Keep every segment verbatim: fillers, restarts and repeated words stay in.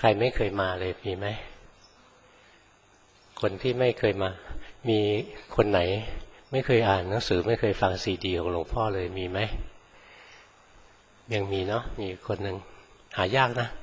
รไม่เคยมาเลยมีไหมคนที่ไม่เคยมามีคนไหนไม่เคยอ่านหนังสือไม่เคยฟังซีดีของหลวงพ่อเลยมีไหมยังมีเนาะมีคนหนึ่งหายากนะ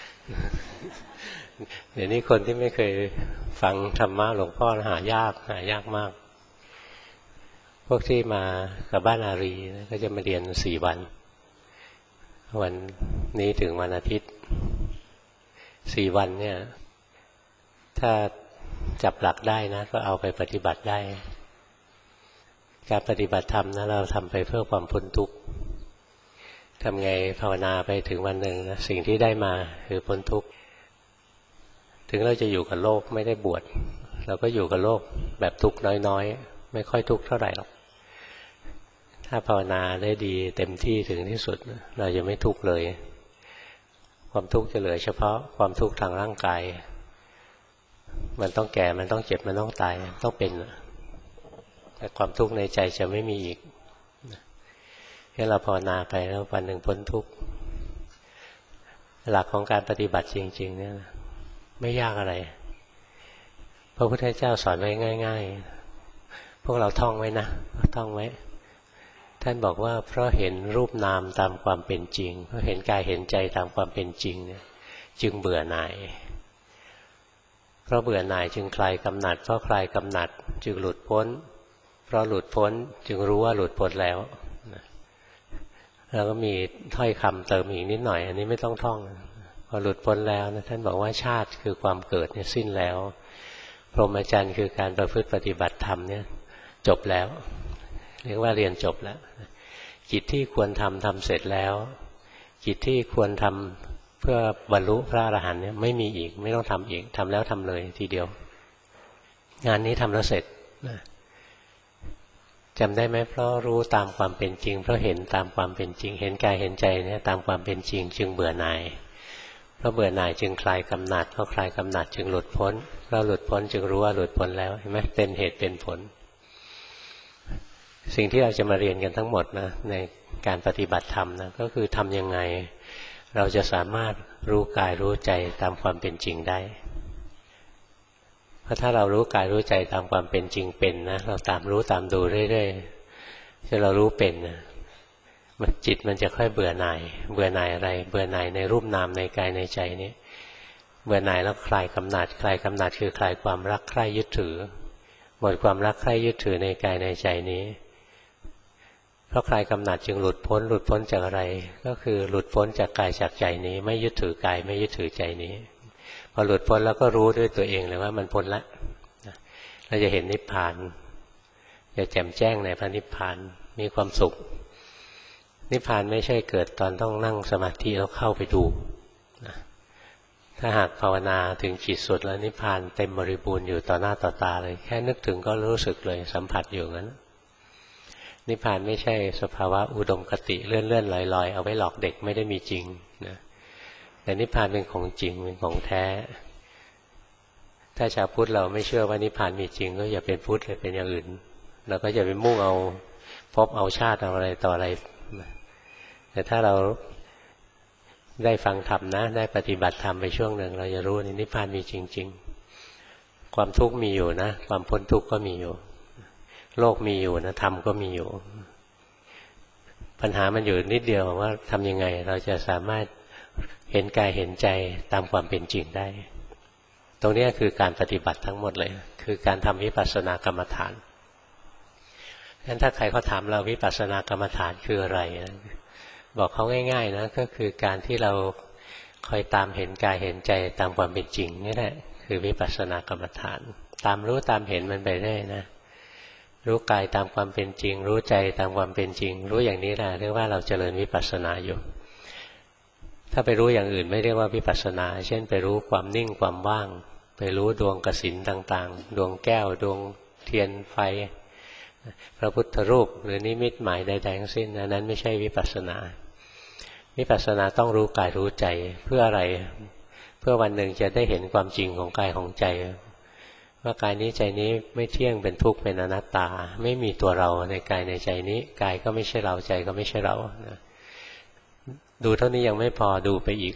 เดี๋ยวนี้คนที่ไม่เคยฟังธรรมะหลวงพ่อหายากหายากมากพวกที่มากับบ้านอารีก็จะมาเรียนสี่วันวันนี้ถึงวันอาทิตย์สี่วันเนี่ยถ้าจับหลักได้นะก็เอาไปปฏิบัติได้การปฏิบัติธรรมนะเราทำไปเพื่อความพ้นทุกข์ทำไงภาวนาไปถึงวันหนึ่งนะสิ่งที่ได้มาคือพ้นทุกข์ถึงเราจะอยู่กับโลกไม่ได้บวชเราก็อยู่กับโลกแบบทุกข์น้อยๆไม่ค่อยทุกข์เท่าไหร่หรอกถ้าภาวนาได้ดีเต็มที่ถึงที่สุดเราจะไม่ทุกข์เลยความทุกข์จะเหลือเฉพาะความทุกข์ทางร่างกายมันต้องแก่มันต้องเจ็บมันต้องตายต้องเป็นแต่ความทุกข์ในใจจะไม่มีอีกให้เราภาวนาไปแล้ววันหนึ่งพ้นทุกข์หลักของการปฏิบัติจริงๆเนี่ยไม่ยากอะไรพระพุทธเจ้าสอนไว้ง่ายๆพวกเราท่องไว้นะท่องไว้ท่านบอกว่าเพราะเห็นรูปนามตามความเป็นจริงเพราะเห็นกายเห็นใจตามความเป็นจริงเนี่ยจึงเบื่อหน่ายเพราะเบื่อหน่ายจึงคลายกำหนัดเพราะคลายกำหนัดจึงหลุดพ้นเพราะหลุดพ้นจึงรู้ว่าหลุดพ้นแล้วแล้วก็มีถ้อยคำเติมอีกนิดหน่อยอันนี้ไม่ต้องท่องพอหลุดพ้นแล้วนะท่านบอกว่าชาติคือความเกิดเนี่ยสิ้นแล้วพรหมจรรย์คือการประพฤติปฏิบัติธรรมเนี่ยจบแล้วเรียกว่าเรียนจบแล้วกิจที่ควรทำทำเสร็จแล้วกิจที่ควรทำเพื่อบรรลุพระอรหันต์เนี่ยไม่มีอีกไม่ต้องทำอีกทำแล้วทำเลยทีเดียวงานนี้ทำแล้วเสร็จจำได้ไหมเพราะรู้ตามความเป็นจริงเพราะเห็นตามความเป็นจริงเห็นกายเห็นใจเนี่ยตามความเป็นจริงจึงเบื่อหน่ายเพราะเบื่อหน่ายจึงคลายกำหนัดเพราะคลายกำหนัดจึงหลุดพ้นเราหลุดพ้นจึงรู้ว่าหลุดพ้นแล้วเห็นไหมเป็นเหตุเป็นผลสิ่งที่เราจะมาเรียนกันทั้งหมดนะในการปฏิบัติธรรมนะก็คือทำยังไงเราจะสามารถรู้กายรู้ใจตามความเป็นจริงได้เพราะถ้าเรารู้กายรู้ใจตามความเป็นจริงเป็นนะเราตามรู้ตามดูเรื่อยๆถ้าเรารู้เป็นนะมันจิตมันจะค่อยเบื่อหน่ายเบื่อหน่ายอะไรเบื่อหน่ายในรูปนามในกายในใจนี้เบื่อหน่ายแล้วคลายกำหนัดคลายกำหนัดคือคลายความรักใคร่ยึดถือหมดความรักใคร่ยึดถือในกายในใจนี้เพราะคลายกำหนัดจึงหลุดพ้นหลุดพ้นจากอะไรก็คือหลุดพ้นจากกายจากใจนี้ไม่ยึดถือกายไม่ยึดถือใจนี้พอหลุดพ้นแล้วก็รู้ด้วยตัวเองเลยว่ามันพ้นละเราจะเห็นนิพพานจะแจ่มแจ้งในพระนิพพานมีความสุขนิพพานไม่ใช่เกิดตอนต้องนั่งสมาธิแล้วเข้าไปดูถ้าหากภาวนาถึงขีดสุดแล้วนิพพานเต็มบริบูรณ์อยู่ต่อหน้าต่อตาเลยแค่นึกถึงก็รู้สึกเลยสัมผัสอยู่งั้นนิพพานไม่ใช่สภาวะอุดมคติเลื่อนเลื่อนลอยลอยเอาไว้หลอกเด็กไม่ได้มีจริงนะแต่นิพพานเป็นของจริงเป็นของแท้ถ้าชาวพุทธเราไม่เชื่อว่านิพพานมีจริงก็อย่าเป็นพุทธเลยเป็นอย่างอื่นเราก็จะไปมุ่งเอาพบเอาชาติเอาอะไรต่ออะไรแต่ถ้าเราได้ฟังธรรมนะได้ปฏิบัติธรรมไปช่วงหนึ่งเราจะรู้ว่านิพพานมีจริงๆความทุกข์มีอยู่นะความพ้นทุกข์ก็มีอยู่โลกมีอยู่นะธรรมก็มีอยู่ปัญหามันอยู่นิดเดียวว่าทำยังไงเราจะสามารถเห็นกายเห็นใจตามความเป็นจริงได้ตรงนี้คือการปฏิบัติทั้งหมดเลยคือการทำวิปัสสนากรรมฐานงั้นถ้าใครเขาถามเราวิปัสสนากรรมฐานคืออะไรนะบอกเขาง่ายๆนะก็คือการที่เราคอยตามเห็นกายเห็นใจตามความเป็นจริงนี่แหละคือวิปัสสนากรรมฐานตามรู้ตามเห็นมันไปได้นะรู้กายตามความเป็นจริงรู้ใจตามความเป็นจริงรู้อย่างนี้แหละเรียกว่าเราเจริญวิปัสสนาอยู่ถ้าไปรู้อย่างอื่นไม่เรียกว่าวิปัสสนาเช่นไปรู้ความนิ่งความว่างไปรู้ดวงกสิณต่างๆดวงแก้วดวงเทียนไฟพระพุทธรูปหรือนิมิตหมายใดๆทั้งสิ้นนั้นไม่ใช่วิปัสสนาวิปัสสนาต้องรู้กายรู้ใจเพื่ออะไรเพื่อวันหนึ่งจะได้เห็นความจริงของกายของใจว่ากายนี้ใจนี้ไม่เที่ยงเป็นทุกข์เป็นอนัตตาไม่มีตัวเราในกายในใจนี้กายก็ไม่ใช่เราใจก็ไม่ใช่เราดูเท่านี้ยังไม่พอดูไปอีก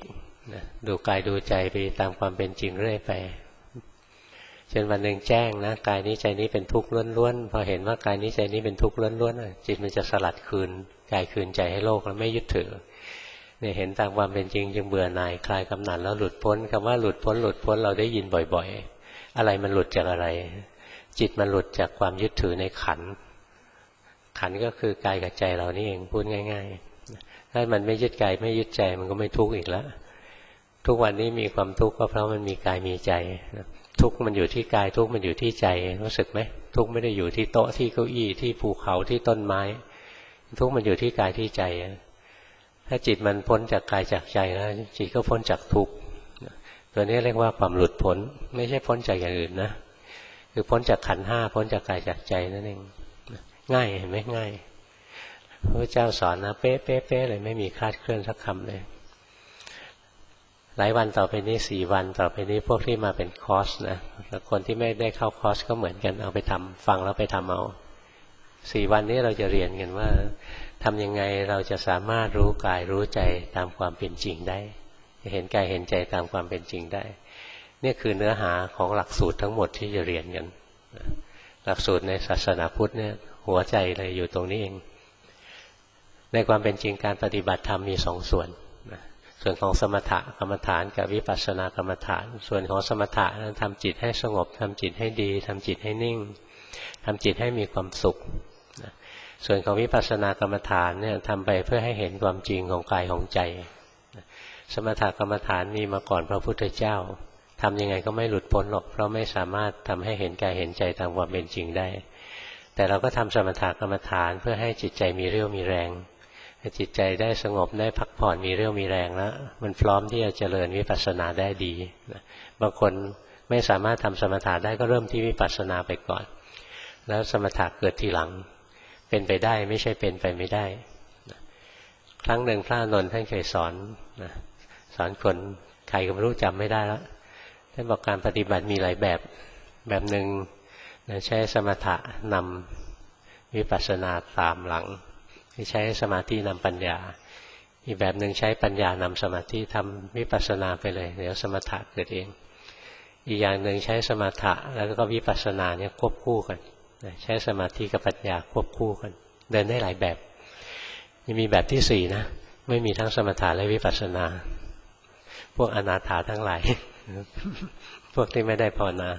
ดูกายดูใจไปตามความเป็นจริงเรื่อยไปจนวันหนึ่งแจ้งนะกายนี้ใจนี้เป็นทุกข์ล้วนๆพอเห็นว่ากายนี้ใจนี้เป็นทุกข์ล้วนๆจิตมันจะสลัดคืนกายคืนใจให้โลกแล้วไม่ยึดถือเนี่ยเห็นตามความเป็นจริงจึงเบื่อหน่ายคลายกำหนัดแล้วหลุดพ้นคำว่าหลุดพ้นหลุดพ้นเราได้ยินบ่อยๆอะไรมันหลุดจากอะไรจิตมันหลุดจากความยึดถือในขันธ์ขันธ์ก็คือกายกับใจเรานี่เองพูดง่ายๆถ้ามันไม่ยึดกายไม่ยึดใจมันก็ไม่ทุกข์อีกแล้วทุกวันนี้มีความทุกข์ก็เพราะมันมีกายมีใจทุกข์มันอยู่ที่กายทุกข์มันอยู่ที่ใจรู้สึกไหมทุกข์ไม่ได้อยู่ที่โต๊ะที่เก้าอี้ที่ภูเขาที่ต้นไม้ทุกข์มันอยู่ที่กายที่ใจถ้าจิตมันพ้นจากกายจากใจแล้วจิตก็พ้นจากทุกข์ตัวนี้เรียกว่าความหลุดพ้นไม่ใช่พ้นจากอย่างอื่นนะคือพ้นจากขันธ์ห้าพ้นจากกายจากใจนั่นเองง่ายเห็นไหมง่ายพระเจ้าสอนนะเป๊ะเป๊ะเป๊ะเลยไม่มีคลาดเคลื่อนสักคำเลยหลายวันต่อไปนี้สี่วันต่อไปนี้พวกที่มาเป็นคอร์สนะแล้วคนที่ไม่ได้เข้าคอร์สก็เหมือนกันเอาไปทำฟังแล้วไปทำเอาสี่วันนี้เราจะเรียนกันว่าทำยังไงเราจะสามารถรู้กายรู้ใจตามความเป็นจริงได้เห็นกายเห็นใจตามความเป็นจริงได้นี่คือเนื้อหาของหลักสูตรทั้งหมดที่จะเรียนกันหลักสูตรในศาสนาพุทธเนี่ยหัวใจเลยอยู่ตรงนี้เองในความเป็นจริงการปฏิบัติธรรมมีสองส่วนส่วนของสมถะกรรมฐานกับวิปัสสนากรรมฐานส่วนของสมถะนั้นทำจิตให้สงบทำจิตให้ดีทำจิตให้นิ่งทำจิตให้มีความสุขส่วนของวิปัสสนากรรมฐานเนี่ยทำไปเพื่อให้เห็นความจริงของกายของใจสมถะกรรมฐานมีมาก่อนพระพุทธเจ้าทำยังไงก็ไม่หลุดพ้นหรอกเพราะไม่สามารถทำให้เห็นกายเห็นใจตามความเป็นจริงได้แต่เราก็ทำสมถะกรรมฐานเพื่อให้จิตใจมีเรี่ยวมีแรงจิตใจได้สงบได้พักผ่อนมีเรี่ยวมีแรงแล้วมันพร้อมที่จะเจริญวิปัสสนาได้ดีบางคนไม่สามารถทำสมถะได้ก็เริ่มที่วิปัสสนาไปก่อนแล้วสมถะเกิดทีหลังเป็นไปได้ไม่ใช่เป็นไปไม่ได้ครั้งหนึ่งพระอานนท์ท่านเคยสอนสอนคนใครก็ไม่รู้จำไม่ได้แล้วท่านบอกการปฏิบัติมีหลายแบบแบบหนึ่งใช้สมถะนำวิปัสสนาตามหลังใช้สมาธินำปัญญาอีกแบบหนึ่งใช้ปัญญานำสมาธิทำวิปัสสนาไปเลยเดี๋ยวสมถะเกิดเองอีกอย่างหนึ่งใช้สมถะแล้วก็วิปัสสนาเนี่ยควบคู่กันใช้สมาธิกับปัญญาควบคู่กันเดินได้หลายแบบยังมีแบบที่สี่นะไม่มีทั้งสมถะและวิปัสสนาพวกอนาถาทั้งหลายพวกที่ไม่ได้ภาวนา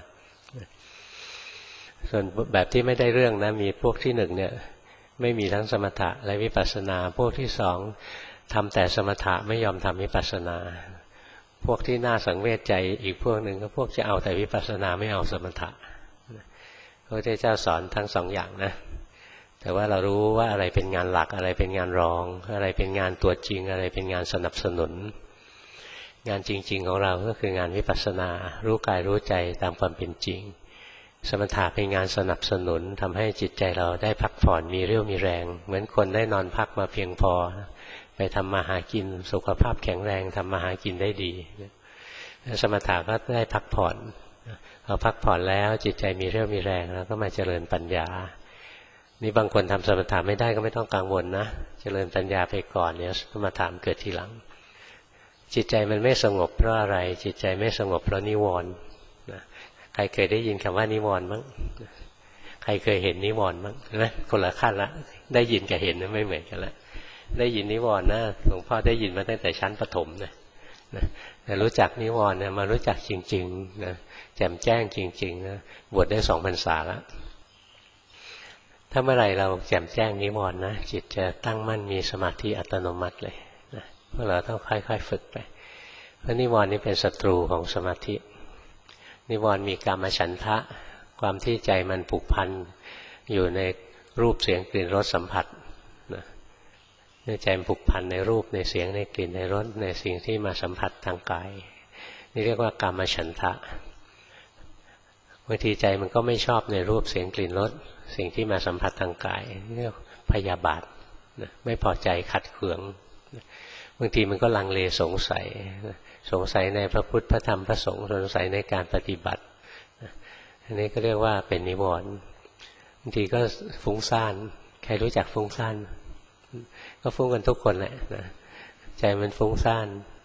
ส่วนแบบที่ไม่ได้เรื่องนะมีพวกที่หนึ่งเนี่ยไม่มีทั้งสมถะและวิปัสสนาพวกที่สองทำแต่สมถะไม่ยอมทำวิปัสสนาพวกที่น่าสังเวชใจอีกพวกหนึ่งก็พวกจะเอาแต่วิปัสสนาไม่เอาสมถะพระพุทธเจ้าสอนทั้งสองอย่างนะแต่ว่าเรารู้ว่าอะไรเป็นงานหลักอะไรเป็นงานรองอะไรเป็นงานตัวจริงอะไรเป็นงานสนับสนุนงานจริงๆของเราก็คืองานวิปัสสนารู้กายรู้ใจตามความเป็นจริงสมถะเป็นงานสนับสนุนทำให้จิตใจเราได้พักผ่อนมีเรี่ยวมีแรงเหมือนคนได้นอนพักมาเพียงพอไปทำมาหากินสุขภาพแข็งแรงทำมาหากินได้ดีสมถะก็ได้พักผ่อนพอพักผ่อนแล้วจิตใจมีเรี่ยวมีแรงแล้วก็มาเจริญปัญญานี่บางคนทำสมถะไม่ได้ก็ไม่ต้องกังวลนะเจริญปัญญาไปก่อนเดี๋ยวสมถะเกิดทีหลังจิตใจมันไม่สงบเพราะอะไรจิตใจไม่สงบเพราะนิวรณ์ใครเคยได้ยินคำว่านิวรณ์มั้งใครเคยเห็นนิวรณ์มั้งนะคนละขั้นละได้ยินกับเห็นไม่เหมือนกันละได้ยินนิวรณ์นะหลวงพ่อได้ยินมาตั้งแต่ชั้นประถมนะนะแต่รู้จักนิวรณ์เนี่ยมารู้จักจริงๆนะแจ่มแจ้งจริงๆนะบวชได้สองพรรษาแล้วถ้าเมื่อไหร่เราแจ่มแจ้งนิวรณ์นะจิตจะตั้งมั่นมีสมาธิอัตโนมัติเลยนะพวกเราต้องค่อยๆฝึกไปเพราะนิวรณ์นี้เป็นศัตรูของสมาธินิวรณ์มีกามฉันทะความที่ใจมันผูกพันอยู่ในรูปเสียงกลิ่นรสสัมผัสนะใจมันผูกพันในรูปในเสียงในกลิ่นในรสในสิ่งที่มาสัมผัสทางกายนี่เรียกว่ากามฉันทะบางทีใจมันก็ไม่ชอบในรูปเสียงกลิ่นรสสิ่งที่มาสัมผัสทางกายเรียกพยาบาทนะไม่พอใจขัดเคืองบางทีมันก็ลังเลสงสัยสงสัยในพระพุทธพระธรรมพระสงฆ์สงสัยในการปฏิบัติอันนี้ก็เรียกว่าเป็นนิวรณ์บางทีก็ฟุ้งซ่านใครรู้จักฟุ้งซ่านก็ฟุ้งกันทุกคนแหละนะใจมันฟุ้งซ่าน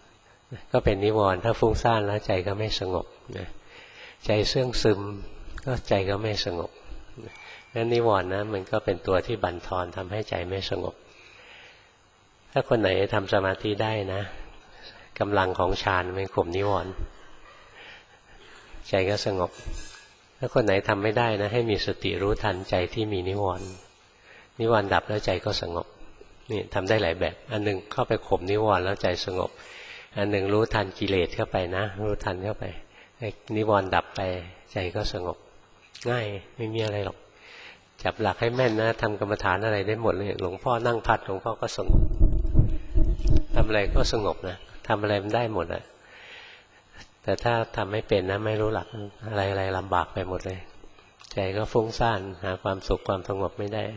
ก็เป็นนิวรณ์ถ้าฟุ้งซ่านแล้วใจก็ไม่สงบนะใจเสื่องซึมก็ใจก็ไม่สงบนั้นนิวรณ์นะมันก็เป็นตัวที่บั่นทอนทำให้ใจไม่สงบถ้าคนไหนทำสมาธิได้นะกำลังของฌานมันข่มนิวรณ์ใจก็สงบถ้าคนไหนทำไม่ได้นะให้มีสติรู้ทันใจที่มีนิวรณ์นิวรณ์ดับแล้วใจก็สงบนี่ทำได้หลายแบบอันหนึ่งเข้าไปข่มนิวรณ์แล้วใจสงบอันหนึ่งรู้ทันกิเลสเข้าไปนะรู้ทันเข้าไปนิวรณ์ดับไปใจก็สงบง่ายไม่มีอะไรหรอกจับหลักให้แม่นนะทำกรรมฐานอะไรได้หมดเลยหลวงพ่อนั่งพัดหลวงพ่อก็สงบทำอะไรก็สงบนะทำอะไรมันได้หมดอะแต่ถ้าทำไม่เป็นนะไม่รู้หลักอะไรอะไรลำบากไปหมดเลยใจก็ฟุ้งซ่านหาความสุขความสงบไม่ได้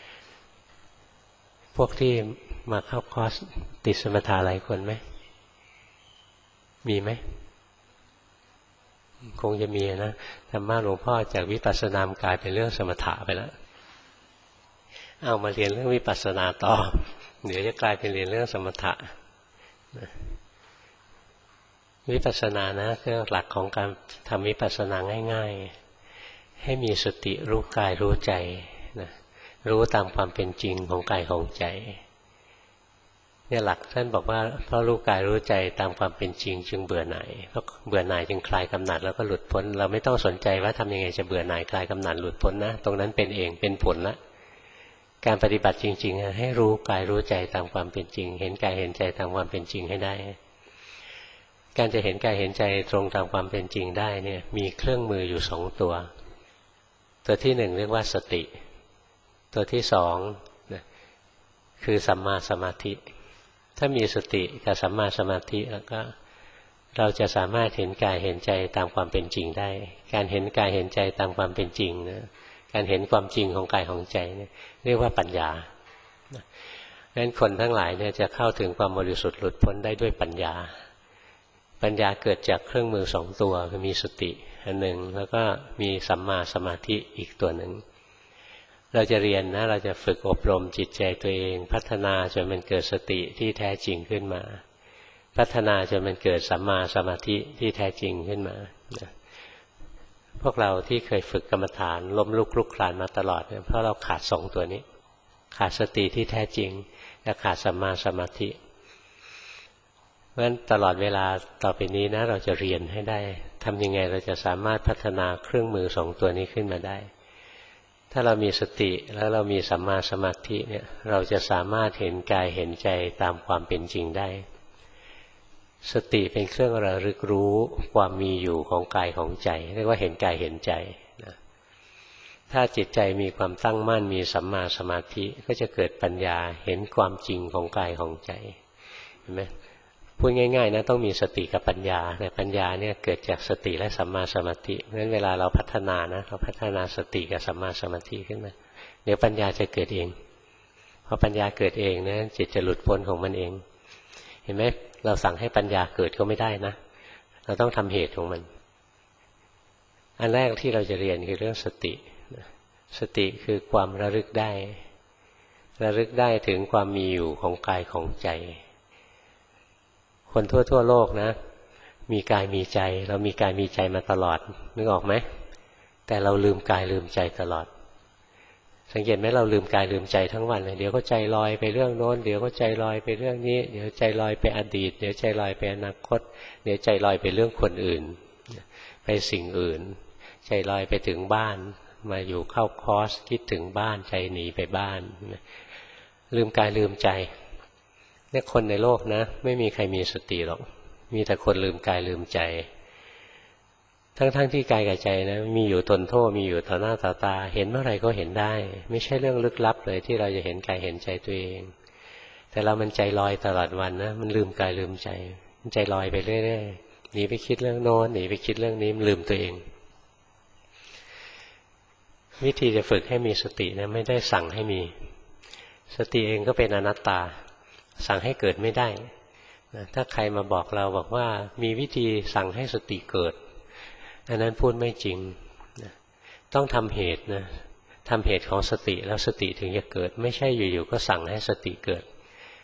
พวกที่มาเข้าคอร์สติดสมถะหลายคนไหมมีไหมคงจะมีนะธรรมะหลวงพ่อจากวิปัสสนากลายเป็นเรื่องสมถะไปแล้วเอามาเรียนเรื่องวิปัสสนาต่อเดี๋ยวจะกลายเป็นเรียนเรื่องสมถะวิปัสสนานะคือหลักของการทำวิปัสสนาง่ายๆให้มีสติรู้กายรู้ใจนะรู้ตามความเป็นจริงของกายของใจเนี่ยหลักท่านบอกว่าเพราะรู้กายรู้ใจตามความเป็นจริงจึงเบื่อหน่ายเพราะเบื่อหน่ายจึงคลายกำหนัดแล้วก็หลุดพ้นเราไม่ต้องสนใจว่าทำยังไงจะเบื่อหน่ายคลายกำหนัดหลุดพ้นนะตรงนั้นเป็นเองเป็นผลละการปฏิบัติจริงๆให้รู้กายรู้ใจตามความเป็นจริงเห็นกายเห็นใจตามความเป็นจริงให้ได้การจะเห็นกายเห็นใจตรงตามความเป็นจริงได้เนี่ยมีเครื่องมืออยู่สองตัวตัวที่หนึ่งเรียกว่าสติตัวที่สองคือสัมมาสมาธิถ้ามีสติกับสัมมาสมาธิแล้วก็เราจะสามารถเห็นกายเห็นใจตามความเป็นจริงได้การเห็นกายเห็นใจตามความเป็นจริงนะการเห็นความจริงของกายของใจเนี่ยเรียกว่าปัญญาดังนั้นคนทั้งหลายเนี่ยจะเข้าถึงความบริสุทธิ์หลุดพ้นได้ด้วยปัญญาปัญญาเกิดจากเครื่องมือสองตัวคือมีสติอันหนึ่งแล้วก็มีสัมมาสมาธิอีกตัวหนึ่งเราจะเรียนนะเราจะฝึกอบรมจิตใจตัวเองพัฒนาจนมันเกิดสติที่แท้จริงขึ้นมาพัฒนาจนมันเกิดสัมมาสมาธิที่แท้จริงขึ้นมาพวกเราที่เคยฝึกกรรมฐานล้มลุกคลุกคลานมาตลอดเนี่ยเพราะเราขาดสองตัวนี้ขาดสติที่แท้จริงและขาดสัมมาสมาธิเพราะฉะนั้นตลอดเวลาต่อไปนี้นะเราจะเรียนให้ได้ทำยังไงเราจะสามารถพัฒนาเครื่องมือสองตัวนี้ขึ้นมาได้ถ้าเรามีสติแล้วเรามีสัมมาสมาธิเนี่ยเราจะสามารถเห็นกายเห็นใจตามความเป็นจริงได้สติเป็นเครื่องระลึกรู้ความมีอยู่ของกายของใจเรียกว่าเห็นกายเห็นใจนะถ้าจิตใจมีความตั้งมั่นมีสัมมาสมาธิก็จะเกิดปัญญาเห็นความจริงของกายของใจเห็นไหมพูดง่ายๆนะต้องมีสติกับปัญญาแต่ปัญญาเนี่ยเกิดจากสติและสัมมาสมาธิเพราะฉะนั้นเวลาเราพัฒนานะเราพัฒนาสติกับสัมมาสมาธิขึ้นมาเดี๋ยวปัญญาจะเกิดเองพอปัญญาเกิดเองนะจิตจะหลุดพ้นของมันเองเห็นไหมเราสั่งให้ปัญญาเกิดก็ไม่ได้นะเราต้องทำเหตุของมันอันแรกที่เราจะเรียนคือเรื่องสติสติคือความระลึกได้ระลึกได้ถึงความมีอยู่ของกายของใจคนทั่วทั่วโลกนะมีกายมีใจเรามีกายมีใจมาตลอดนึกออกไหมแต่เราลืมกายลืมใจตลอดสังเกตไหมเราลืมกายลืมใจทั้งวันเลยเดี๋ยวก็ใจลอยไปเรื่องโน้นเดี๋ยวก็ใจลอยไปเรื่องนี้เดี๋ยวใจลอยไปอดีตเดี๋ยวใจลอยไปอนาคตเดี๋ยวใจลอยไปเรื่องคนอื่นไปสิ่งอื่นใจลอยไปถึงบ้านมาอยู่เข้าคอร์สคิดถึงบ้านใจหนีไปบ้านลืมกายลืมใจเนี่ยคนในโลกนะไม่มีใครมีสติหรอกมีแต่คนลืมกายลืมใจทั้งๆ ท, ที่กายกับใจนะมีอยู่ตนโทษมีอยู่ต่อหน้าต่อตาเห็นเมื่อไรก็เห็นได้ไม่ใช่เรื่องลึกลับเลยที่เราจะเห็นกายเห็นใจตัวเองแต่เรามันใจลอยตลอดวันนะมันลืมกายลืมใจมันใจลอยไปเรื่อยๆหนีไปคิดเรื่องโน้นหนีไปคิดเรื่องนี้มันลืมตัวเองวิธีจะฝึกให้มีสตินะไม่ได้สั่งให้มีสติเองก็เป็นอนัตตาสั่งให้เกิดไม่ได้นะถ้าใครมาบอกเราบอกว่ามีวิธีสั่งให้สติเกิดอันนั้นพูดไม่จริงนะต้องทำเหตุนะทำเหตุของสติแล้วสติถึงจะเกิดไม่ใช่อยู่ๆก็สั่งให้สติเกิด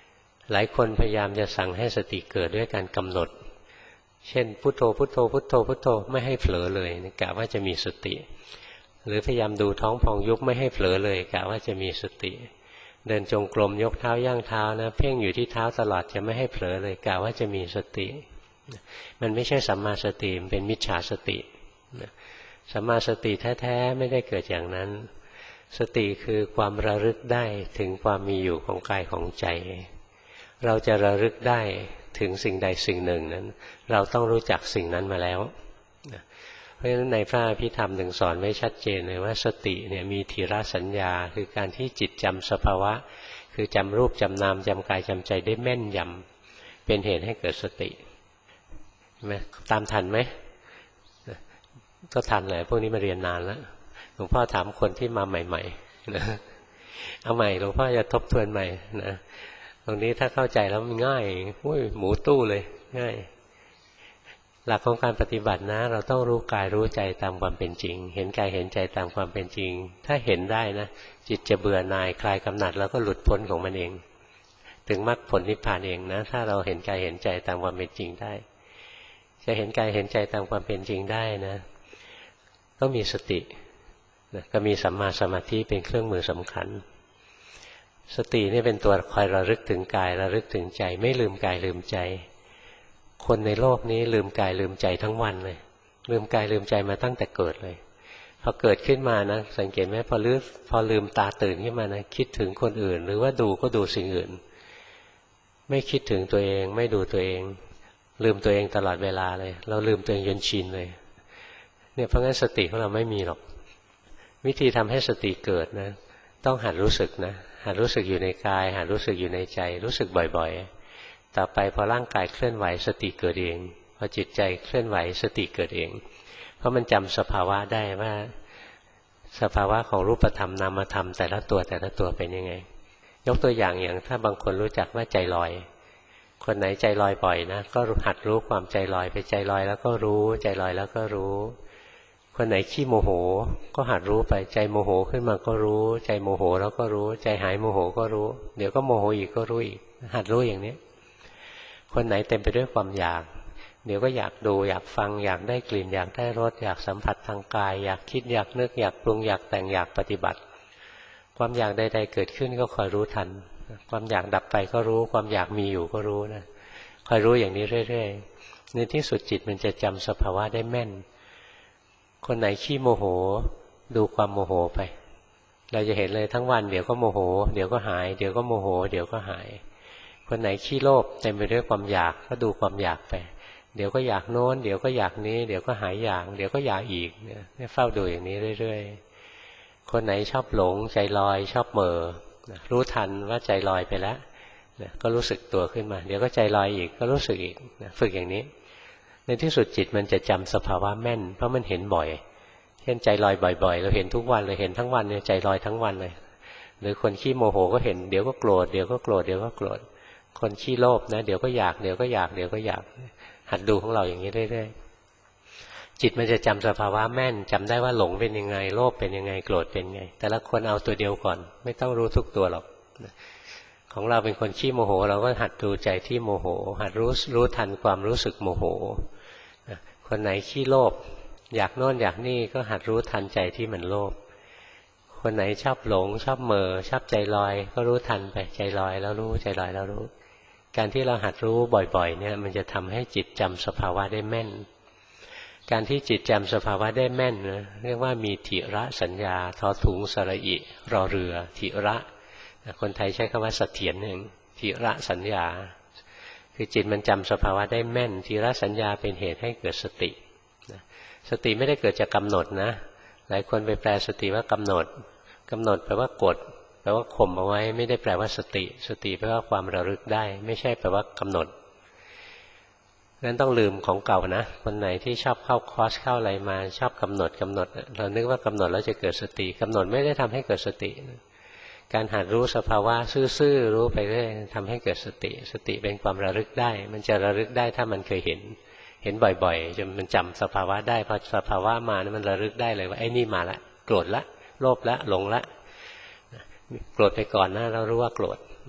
หลายคนพยายามจะสั่งให้สติเกิดด้วยการกำหนดเช่นพุทโธพุทโธพุทโธพุทโธไม่ให้เผลอเลยกะว่าจะมีสติหรือพยายามดูท้องพองยุบไม่ให้เผลอเลยกะว่าจะมีสติเดินจงกรมยกเท้าย่างเท้านะเพ่งอยู่ที่เท้าตลอดจะไม่ให้เผลอเลยกะว่าจะมีสติมันไม่ใช่สัมมาสติมันเป็นมิจฉาสติสัมมาสติแท้ๆไม่ได้เกิดอย่างนั้นสติคือความระลึกได้ถึงความมีอยู่ของกายของใจเราจะระลึกได้ถึงสิ่งใดสิ่งหนึ่งนั้นเราต้องรู้จักสิ่งนั้นมาแล้วเพราะฉะนั้นในพระอภิธรรมถึงสอนไว้ชัดเจนเลยว่าสติเนี่ยมีทีระสัญญาคือการที่จิตจำสภาวะคือจำรูปจำนามจำกายจำใจได้แม่นยำเป็นเหตุให้เกิดสติไหมตามทันไหมก็ทันเลยพวกนี้มาเรียนนานแล้วหลวงพ่อถามคนที่มาใหม่ๆนะเอาใหม่หลวงพ่อจะทบทวนใหม่นะตรงนี้ถ้าเข้าใจแล้วมันง่ายอุ้ยหมูตู้เลยง่ายหลักของการปฏิบัตินะเราต้องรู้กายรู้ใจตามความเป็นจริงเห็นกายเห็นใจตามความเป็นจริงถ้าเห็นได้นะจิตจะเบื่อหน่ายคลายกำหนัดแล้วก็หลุดพ้นของมันเองถึงมรรคผลนิพพานเองนะถ้าเราเห็นกายเห็นใจตามความเป็นจริงได้จะเห็นกายเห็นใจตามความเป็นจริงได้นะต้องมีสติก็มีสัมมาสมาธิเป็นเครื่องมือสำคัญสตินี่เป็นตัวคอยระลึกถึงกายระลึกถึงใจไม่ลืมกายลืมใจคนในโลกนี้ลืมกายลืมใจทั้งวันเลยลืมกายลืมใจมาตั้งแต่เกิดเลยพอเกิดขึ้นมานะสังเกตไหมพอลืมพอลืมตาตื่นขึ้นมานะคิดถึงคนอื่นหรือว่าดูก็ดูสิ่งอื่นไม่คิดถึงตัวเองไม่ดูตัวเองลืมตัวเองตลอดเวลาเลยเราลืมตัวเองจนชินเลยเนี่ยเพราะงั้นสติของเราไม่มีหรอกวิธีทำให้สติเกิดนะต้องหัดรู้สึกนะหัดรู้สึกอยู่ในกายหัดรู้สึกอยู่ในใจรู้สึกบ่อยๆต่อไปพอร่างกายเคลื่อนไหวสติเกิดเองพอจิตใจเคลื่อนไหวสติเกิดเองเพราะมันจำสภาวะได้ว่าสภาวะของรูปธรรมนามธรรมแต่ละตัวแต่ละตัวเป็นยังไงยกตัวอย่างอย่างถ้าบางคนรู้จักว่าใจลอยคนไหนใจลอยบ่อยนะก็หัดรู้ความใจลอยไปใจลอยแล้วก็รู้ใจลอยแล้วก็รู้คนไหนขี้โมโหก็หัดรู้ไปใจโมโหขึ้นมาก็รู้ใจโมโหแล้วก็รู้ใจหายโมโหก็รู้เดี๋ยวก็โมโหอีกก็รู้อีกหัดรู้อย่างนี้คนไหนเต็มไปด้วยความอยากเดี๋ยวก็อยากดูอยากฟังอยากได้กลิ่นอยากได้รสอยากสัมผัสทางกายอยากคิดอยากนึกอยากปรุงอยากแต่งอยากปฏิบัติความอยากใดๆเกิดขึ้นก็คอยรู้ทันความอยากดับไปก็รู้ความอยากมีอยู่ก็รู้นะคอยรู้อย่างนี้เรื่อยๆในที่สุดจิตมันจะจำสภาวะได้แม่นคนไหนขี้โมโหดูความโมโหไปเราจะเห็นเลยทั้งวันเดี๋ยวก็โมโหเดี๋ยวก็หายเดี๋ยวก็โมโหเดี๋ยวก็หายคนไหนขี้โลภเต็มไปด้วยความอยากก็ดูความอยากไปเดี๋ยวก็อยากโน้นเดี๋ยวก็อยากนี้เดี๋ยวก็หายอยากเดี๋ยวก็อยากอีกเนี่ยเฝ้าดูอย่างนี้เรื่อยๆคนไหนชอบหลงใจลอยชอบเหม่อรู้ทันว่าใจลอยไปแล้วก็รู้สึกตัวขึ้นมาเดี๋ยวก็ใจลอยอีกก็รู้สึกอีกฝึกอย่างนี้ในที่สุดจิตมันจะจำสภาวะแม่นเพราะมันเห็นบ่อยเช่นใจลอยบ่อยๆเราเห็นทุกวันเลยเห็นทั้งวันเนี่ยใจลอยทั้งวันเลยหรือคนขี้โมโหก็เห็นเดี๋ยวก็โกรธเดี๋ยวก็โกรธเดี๋ยวก็โกรธคนขี้โลภนะเดี๋ยวก็อยากเดี๋ยวก็อยากเดี๋ยวก็อยากหัดดูของเราอย่างนี้เรื่อยๆจิตมันจะจำสภาวะแม่นจำได้ว่าหลงเป็นยังไงโลภเป็นยังไงโกรธเป็นไงแต่ละคนเอาตัวเดียวก่อนไม่ต้องรู้ทุกตัวหรอกของเราเป็นคนขี้โมโหเราก็หัดดูใจที่โมโหหัดรู้รู้ทันความรู้สึกโมโหคนไหนขี้โลภอยากโน่นอยากนี่ก็หัดรู้ทันใจที่มันโลภคนไหนชอบหลงชอบเหม่อชอบใจลอยก็รู้ทันไปใจลอยแล้วรู้ใจลอยแล้วรู้การที่เราหัดรู้บ่อยๆเนี่ยมันจะทำให้จิตจำสภาวะได้แม่นการที่จิตจำสภาวะได้แม่นนะเรียกว่ามีถิระสัญญาทอถุงสระอิรอเรือถิระคนไทยใช้คำว่าเสถียรหนึ่งถิระสัญญาคือจิตมันจำสภาวะได้แม่นทีละสัญญาเป็นเหตุให้เกิดสติสติไม่ได้เกิดจากกำหนดนะหลายคนไปแปลสติว่ากำหนดกำหนดแปลว่ากดแปลว่าข่มเอาไว้ไม่ได้แปลว่าสติสติแปลว่าความระลึกได้ไม่ใช่แปลว่ากำหนดนั้นต้องลืมของเก่านะคนไหนที่ชอบเข้าคอร์สเข้าอะไรมาชอบกำหนดกำหนดเรานึกว่ากำหนดแล้วจะเกิดสติกำหนดไม่ได้ทำให้เกิดสติการหัดรู้สภาวะซื่อๆรู้ไปเรื่อยทำให้เกิดสติสติเป็นความระลึกได้มันจะระลึกได้ถ้ามันเคยเห็นเห็นบ่อยๆจนมันจำสภาวะได้พอสภาวะมานะมันระลึกได้เลยว่าไอ้นี่มาละโกรธละโลภละหลงละโกรธไปก่อนนะเรารู้ว่าโกรธ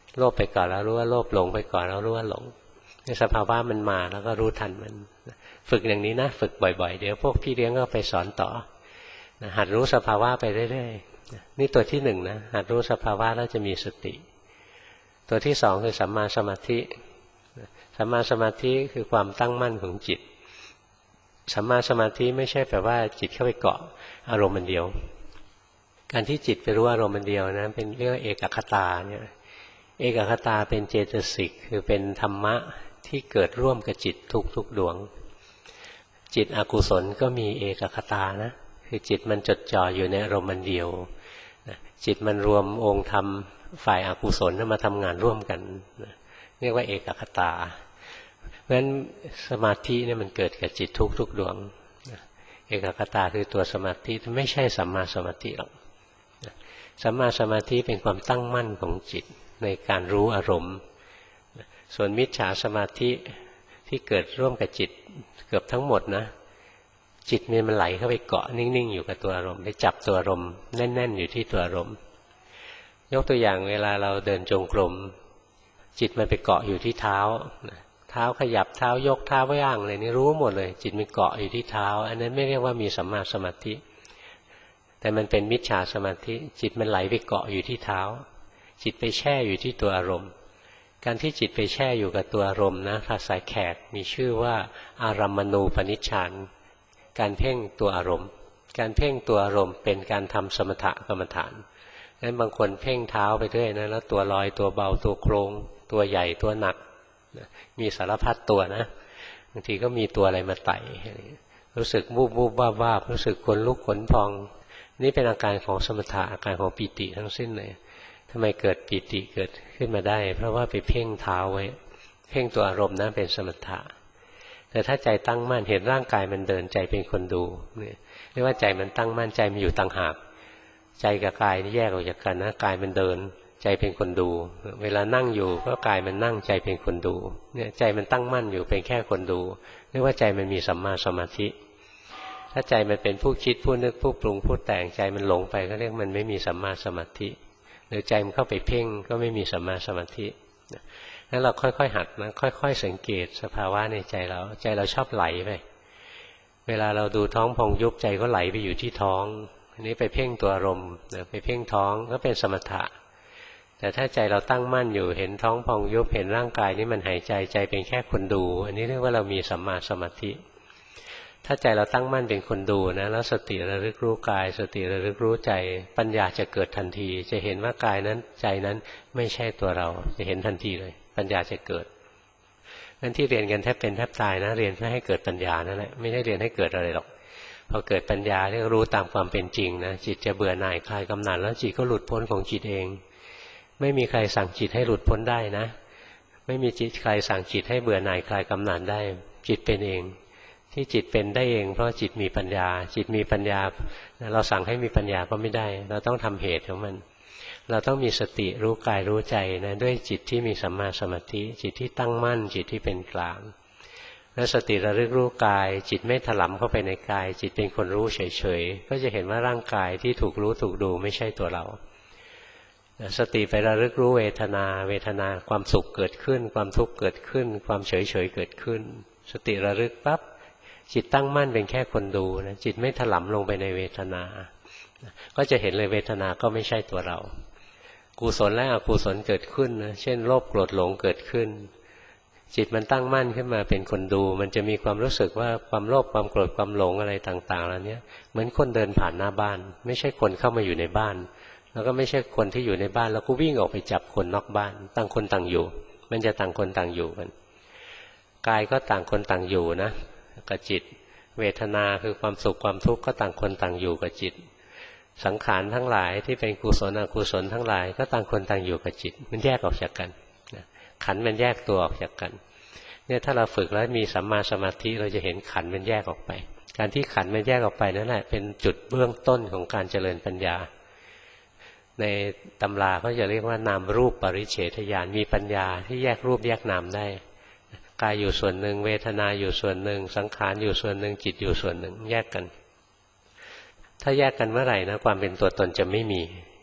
โลภไปก่อนแล้วรู้ว่าโลภหลงไปก่อนแล้วรู้ว่าหลงในสภาวะมันมาแล้วก็รู้ทันมันฝึกอย่างนี้นะฝึกบ่อยๆเดี๋ยวพวกพี่เลี้ยงก็ไปสอนต่อนะหัดรู้สภาวะไปเรื่อยๆนี่ตัวที่หนึ่งนะหัดรู้สภาวะแล้วจะมีสติตัวที่สองคือสัมมาสมาธิสัมมาสมาธิคือความตั้งมั่นของจิตสัมมาสมาธิไม่ใช่แปลว่าจิตเข้าไปเกาะอารมณ์มันเดียวการที่จิตไปรู้อารมณ์มันเดียวนะเป็นเรียกว่าเอกคตาเนี่ยเอกคตาเป็นเจตสิกคือเป็นธรรมะที่เกิดร่วมกับจิตทุกๆดวงจิตอกุศลก็มีเอกคตานะคือจิตมันจดจ่ออยู่ในอารมณ์มันเดียวจิตมันรวมองค์ธรรมฝ่ายอกุศลมาทำงานร่วมกันเรียกว่าเอกคตาเพราะฉะนั้นสมาธิเนี่ยมันเกิดกับจิตทุกๆดวงเอกคตาคือตัวสมาธิไม่ใช่สัมมาสมาธิหรอกสัมมาสมาธิเป็นความตั้งมั่นของจิตในการรู้อารมณ์ส่วนมิจฉาสมาธิที่เกิดร่วมกับจิตเกือบทั้งหมดนะจิตเนี่ยมันไหลเข้าไปเกาะนิ่งๆอยู่กับตัวอารมณ์ไปจับตัวอารมณ์แน่นๆอยู่ที่ตัวอารมณ์ยกตัวอย่างเวลาเราเดินจงกรมจิตมันไปเกาะอยู่ที่เท้าเท้าขยับเท้ายกเท้าย่างอะไรนี่รู้หมดเลยจิตมันเกาะอยู่ที่เท้าอันนั้นไม่เรียกว่ามีสัมมาสมาธิแต่มันเป็นมิจฉาสมาธิจิตมันไหลไปเกาะอยู่ที่เท้าจิตไปแช่อยู่ที่ตัวอารมณ์การที่จิตไปแช่อยู่กับตัวอารมณ์นะภาษาแขกมีชื่อว่าอารัมมณูปนิชฌานการเพ่งตัวอารมณ์การเพ่งตัวอารมณ์เป็นการทำสมถกรรมฐานงั้นบางคนเพ่งเท้าไปด้วยนะแล้วตัวลอยตัวเบาตัวโครงตัวใหญ่ตัวหนักมีสารพัดตัวนะบางทีก็มีตัวอะไรมาไต่รู้สึกวูบวูบวาบวาบรู้สึกขนลุกขนพองนี่เป็นอาการของสมถะอาการของปีติทั้งสิ้นเลยทำไมเกิดปีติเกิดขึ้นมาได้เพราะว่าไปเพ่งเท้าไว้เพ่งตัวอารมณ์นั้นเป็นสมถะแต่ถ้าใจตั้งมั่นเห็นร่างกายมันเดินใจเป็นคนดูเนี่ยเรียกว่าใจมันตั้งมั่นใจมันอยู่ต่างหากใจกับกายนี่แยกออกจากกันนะกายมันเดินใจเป็นคนดูเวลานั่งอยู่ก็กายมันนั่งใจเป็นคนดูเนี่ยใจมันตั้งมั่นอยู่เป็นแค่คนดูเรียกว่าใจมันมีสัมมาสมาธิถ้าใจมันเป็นผู้คิดผู้นึกผู้ปรุงผู้แต่งใจมันหลงไปก็เรียกมันไม่มีสัมมาสมาธิหรือใจมันเข้าไปเพ่งก็ไม่มีสัมมาสมาธินั้นเราค่อยๆหัดนะค่อยๆสังเกตสภาวะในใจเราใจเราชอบไหลไปเวลาเราดูท้องพองยุบใจก็ไหลไปอยู่ที่ท้องอันนี้ไปเพ่งตัวอารมณ์ไปเพ่งท้องก็เป็นสมถะแต่ถ้าใจเราตั้งมั่นอยู่เห็นท้องพองยุบเห็นร่างกายนี้มันหายใจใจเป็นแค่คนดูอันนี้เรียกว่าเรามีสัมมาสมาธิถ้าใจเราตั้งมั่นเป็นคนดูนะแล้วสติระลึกรู้กายสติระลึกรู้ใจปัญญาจะเกิดทันทีจะเห็นว่ากายนั้นใจนั้นไม่ใช่ตัวเราจะเห็นทันทีเลยปัญญาจะเกิดงั้นที่เรียนกันแทบเป็นแทบตายนะเรียนเพื่อให้เกิดปัญญานั่นแหละไม่ได้เรียนให้เกิดอะไรหรอกพอเกิดปัญญาที่รู้ตามความเป็นจริงนะจิตจะเบื่อหน่ายคลายกำหนัดแล้วจิตก็หลุดพ้นของจิตเองไม่มีใครสั่งจิตให้หลุดพ้นได้นะไม่มีจิตใครสั่งจิตให้เบื่อหน่ายคลายกำหนัดได้จิตเป็นเองที่จิตเป็นได้เองเพราะจิตมีปัญญาจิตมีปัญญาเราสั่งให้มีปัญญาก็ไม่ได้เราต้องทำเหตุของมันเราต้องมีสติรู้กายรู้ใจนะด้วยจิตที่มีสัมมาสมาธิจิตที่ตั้งมั่นจิตที่เป็นกลางแล้วสติระลึกรู้กายจิตไม่ถลำเข้าไปในกายจิตเป็นคนรู้เฉยๆก็จะเห็นว่าร่างกายที่ถูกรู้ถูกดูไม่ใช่ตัวเราสติไประลึกรู้เวทนาเวทนาความสุขเกิดขึ้นความทุกข์เกิดขึ้นความเฉยๆเกิดขึ้นสติระลึกปั๊บจิตตั้งมั่นเป็นแค่คนดูนะจิตไม่ถลำลงไปในเวทนาก็จะเห็นเลยเวทนาก็ไม่ใช่ตัวเรากุศลและอกุศลเกิดขึ้นนะเช่นโลภโกรธหลงเกิดขึ้นจิตมันตั้งมั่นขึ้นมาเป็นคนดูมันจะมีความรู้สึกว่าความโลภความโกรธความหลงอะไรต่างๆแล้วเนี้ยเหมือนคนเดินผ่านหน้าบ้านไม่ใช่คนเข้ามาอยู่ในบ้านแล้วก็ไม่ใช่คนที่อยู่ในบ้านแล้วก็วิ่งออกไปจับคนนอกบ้านต่างคนต่างอยู่มันจะต่างคนต่างอยู่กันกายก็ต่างคนต่างอยู่นะกับจิตเวทนาคือความสุขความทุกข์ก็ต่างคนต่างอยู่กับจิตสังขารทั้งหลายที่เป็นกุศลอกุศลทั้งหลายก็ต่างคนต่างอยู่กับจิตมันแยกออกจากกันขันธ์มันแยกตัวออกจากกันเนี่ยถ้าเราฝึกแล้วมีสัมมาสมาธิเราจะเห็นขันธ์มันแยกออกไปการที่ขันธ์มันแยกออกไปนั่นแหละเป็นจุดเบื้องต้นของการเจริญปัญญาในตำราเขาจะเรียกว่านามรูปปริเฉทญาณมีปัญญาที่แยกรูปแยกนามได้กายอยู่ส่วนหนึ่งเวทนาอยู่ส่วนหนึ่งสังขารอยู่ส่วนหนึ่งจิตอยู่ส่วนหนึ่งแยกกันถ้าแยกกันเมื่อไหร่นะความเป็นตัวตนจะไม่มี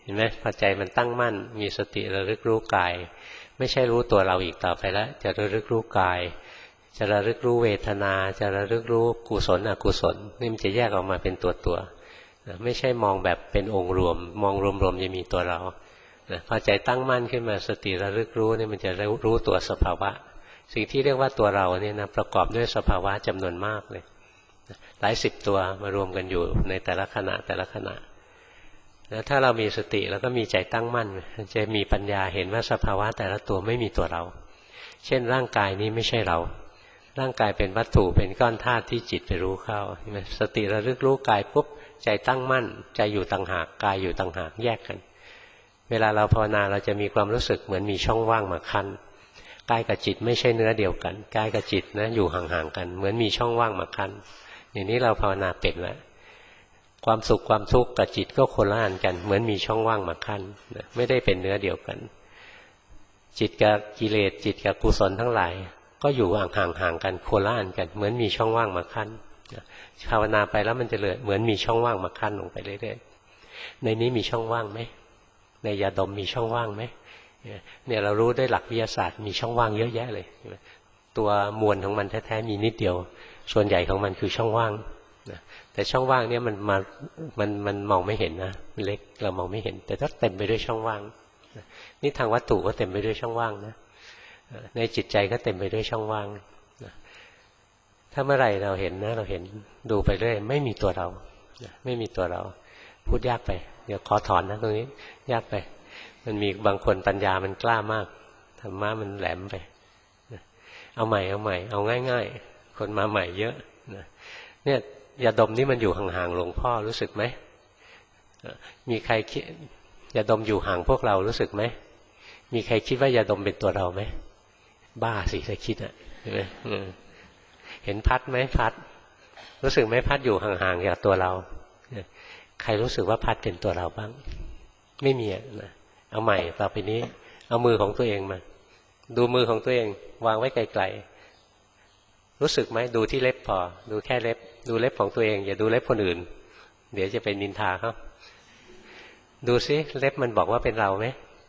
ห็นไหมพอใจมันตั้งมั่นมีสติระลึกรู้กายไม่ใช่รู้ตัวเราอีกต่อไปแล้วจะระลึกรู้กายจะระลึกรู้เวทนาจะระลึกรู้กุศลอกุศลนี่มันจะแยกออกมาเป็นตัวตัวไม่ใช่มองแบบเป็นองค์รวมมองรวมๆจะมีตัวเราพอใจตั้งมั่นขึ้นมาสติระลึกรู้นี่มันจะรู้ตัวสภาวะสิ่งที่เรียกว่าตัวเราเนี่ยนะประกอบด้วยสภาวะจำนวนมากเลยหลายสิบตัวมารวมกันอยู่ในแต่ละขณะแต่ละขณะแล้วถ้าเรามีสติแล้วก็มีใจตั้งมั่นจะมีปัญญาเห็นว่าสภาวะแต่ละตัวไม่มีตัวเราเช่นร่างกายนี้ไม่ใช่เราร่างกายเป็นวัตถุเป็นก้อนธาตุที่จิตไปรู้เข้าสติระลึกรู้กายปุ๊บใจตั้งมั่นใจอยู่ต่างหากกายอยู่ต่างหากแยกกันเวลาเราภาวนาเราจะมีความรู้สึกเหมือนมีช่องว่างมาขั้นกายกับจิตไม่ใช่เนื้อเดียวกันกายกับจิตนะอยู่ห่างๆกันเหมือนมีช่องว่างมาขั้นอย่างนี้เราภาวนาเป็นแล้วความสุขความทุกข์กับจิตก็คนละอันกันเหมือนมีช่องว่างมาขั้นไม่ได้เป็นเนื้อเดียวกันจิตกับกิเลสจิตกับกุศลทั้งหลายก็อยู่ห่างๆห่างกันคนละอันกันเหมือนมีช่องว่างมาขั้นภาวนาไปแล้วมันจะเลยเหมือนมีช่องว่างมาขั้นลงไปเรื่อยๆในนี้มีช่องว่างไหมในยาดมมีช่องว่างไหมเนี่ยเรารู้ด้วยหลักวิทยาศาสตร์มีช่องว่างเยอะแยะเลยตัวมวลของมันแท้ๆมีนิดเดียวส่วนใหญ่ของมันคือช่องว่างแต่ช่องว่างเนี่ยมันมามันมันมองไม่เห็นนะมันเล็กเรามองไม่เห็นแต่ถ้าเต็มไปด้วยช่องว่างนี่ทางวัตถุก็เต็มไปด้วยช่องว่างนะในจิตใจก็เต็มไปด้วยช่องว่างถ้าเมื่อไหร่เราเห็นนะเราเห็นดูไปเรื่อยไม่มีตัวเราไม่มีตัวเราพูดยากไปเดี๋ยวขอถอนนะตรงนี้ยากไปมันมีบางคนปัญญามันกล้ามากธรรมะมันแหลมไปเอาใหม่เอาใหม่เอาง่ายๆคนมาใหม่เยอะเนี่ยยาดมนี่มันอยู่ห่างๆหลวงพ่อรู้สึกไหมมีใครคิดยาดมอยู่ห่างพวกเรารู้สึกไหมมีใครคิดว่ายาดมเป็นตัวเราไหมบ้าสิใครคิดอ่ะเห็นไหมเห็นพัดไหมพัดรู้สึกไหมพัดอยู่ห่างๆจากตัวเราใครรู้สึกว่าพัดเป็นตัวเราบ้างไม่มีอ่ะนะเอาใหม่ต่อไปนี้เอามือของตัวเองมาดูมือของตัวเองวางไว้ไกลๆรู้สึกไหมดูที่เล็บพอดูแค่เล็บดูเล็บของตัวเองอย่าดูเล็บคนอื่นเดี๋ยวจะเป็นนินทาเขาดูซิเล็บมันบอกว่าเป็นเราไหม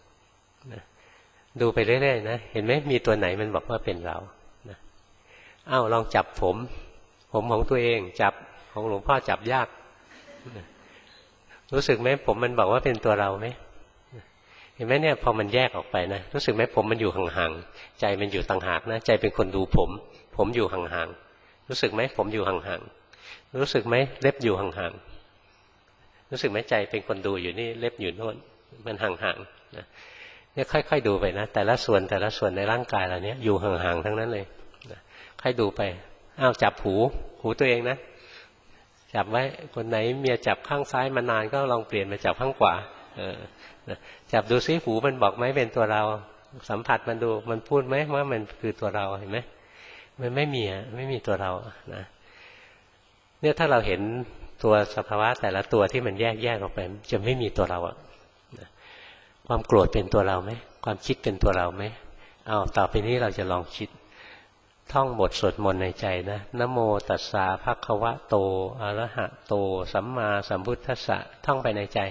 ดูไปเรื่อยๆนะเห็นไหมมีตัวไหนมันบอกว่าเป็นเราอ้าวลองจับผมผมของตัวเองจับของหลวงพ่อจับยากรู้สึกไหมผมมันบอกว่าเป็นตัวเราไหมเห็นไหมเนี่ยพอมันแยกออกไปนะรู้สึกไหมผมมันอยู่ห่างๆใจมันอยู่ต่างหากนะใจเป็นคนดูผมผมอยู่ห่างๆรู้สึกไหมผมอยู่ห่างๆรู้สึกไหมเล็บอยู่ห่างๆรู้สึกไหมใจเป็นคนดูอยู่นี่เล็บอยู่โน่นมันห่างๆนะเนี่ยค่อยๆดูไปนะแต่ละส่วนแต่ละส่วนในร่างกายเราเนี้ยอยู่ห่างๆทั้งนั้นเลยนะค่อยดูไปอ้าวจับหูหูตัวเองนะจับไว้คนไหนเมียจับข้างซ้ายมานานก็ลองเปลี่ยนมาจับข้างขวาเออจับดูซิหูมันบอกไหมเป็นตัวเราสัมผัสมันดูมันพูดไหมว่ามันคือตัวเราเห็นไหมมันไม่มีอ่ะไม่มีตัวเรานะเนี่ยถ้าเราเห็นตัวสภาวะแต่ละตัวที่มันแยกแยกออกไปจะไม่มีตัวเราอ่ะความโกรธเป็นตัวเราไหมความคิดเป็นตัวเราไหมเอาต่อไปนี้เราจะลองคิดท่องบทสวดมนต์ในใจนะนะโมตัสสะภะคะวะโตอะระหะโตสัมมาสัมพุทธัสสะท่องไปในใจ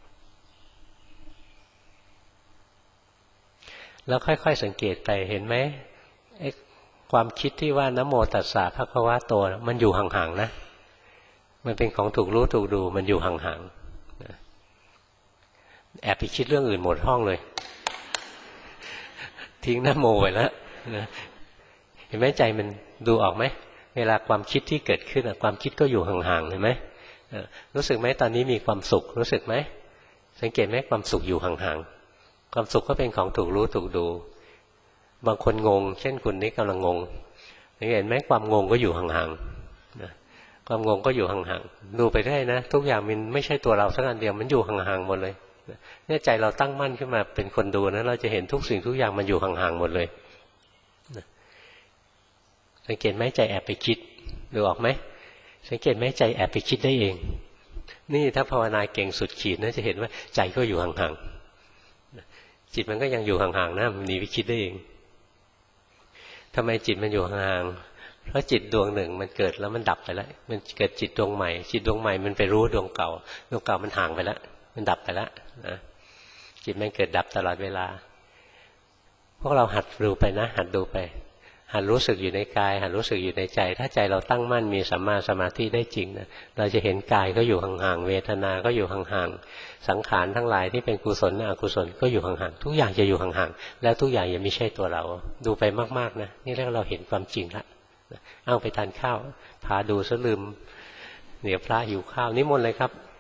แล้วค่อยๆสังเกตไปเห็นไหมไอ้ความคิดที่ว่านะโมตัสสะภะคะวะโตมันอยู่ห่างๆนะมันเป็นของถูกรู้ถูกดูมันอยู่ห่างๆแอบไปคิดเรื่องอื่นหมดห้องเลยทิ้งนะโมไปแล้วนะเห็นไหมใจมันดูออกไหมเวลาความคิดที่เกิดขึ้นความคิดก็อยู่ห่างๆเห็นไหมรู้สึกไหมตอนนี้มีความสุขรู้สึกไหมสังเกตไหมความสุขอยู่ห่างๆความสุขก็เป็นของถูกรู้ถูกดูบางคนงงเช่นคุณนี่กำลังงงสังเกตไหมความงงก็อยู่ห่างๆความงงก็อยู่ห่างๆดูไปได้นะทุกอย่างมันไม่ใช่ตัวเราสักอันเดียวมันอยู่ห่างๆหมดเลยเนี่ยใจเราตั้งมั่นขึ้นมาเป็นคนดูนะเราจะเห็นทุกสิ่งทุกอย่างมันอยู่ห่างๆหมดเลยสังเกตไหมใจแอบไปคิดดูออกไหมสังเกตไหมใจแอบไปคิดได้เองนี่ถ้าภาวนาเก่งสุดขีดนะจะเห็นว่าใจก็อยู่ห่างๆจิตมันก็ยังอยู่ห่างๆนะมันหนีไปคิดได้เองทำไมจิตมันอยู่ห่างๆเพราะจิตดวงหนึ่งมันเกิดแล้วมันดับไปแล้วมันเกิดจิตดวงใหม่จิตดวงใหม่มันไปรู้ดวงเก่าดวงเก่ามันห่างไปแล้วมันดับไปแล้วนะจิตมันเกิดดับตลอดเวลาพวกเราหัดดูไปนะหัดดูไปหัดรู้สึกอยู่ในกายหัดรู้สึกอยู่ในใจถ้าใจเราตั้งมั่นมีสัมมาสมาธิได้จริงนะเราจะเห็นกายก็อยู่ห่างๆเวทนาก็อยู่ห่างๆสังขารทั้งหลายที่เป็นกุศลอกุศลก็อยู่ห่างๆทุกอย่างจะอยู่ห่างๆแล้วทุกอย่างยังไม่ใช่ตัวเราดูไปมากๆนะนี่เรียกเราเห็นความจริงละเอาไปทานข้าวพาดูซะลืมเดี๋ยวพระหิวข้าวนิมนต์เลยครับ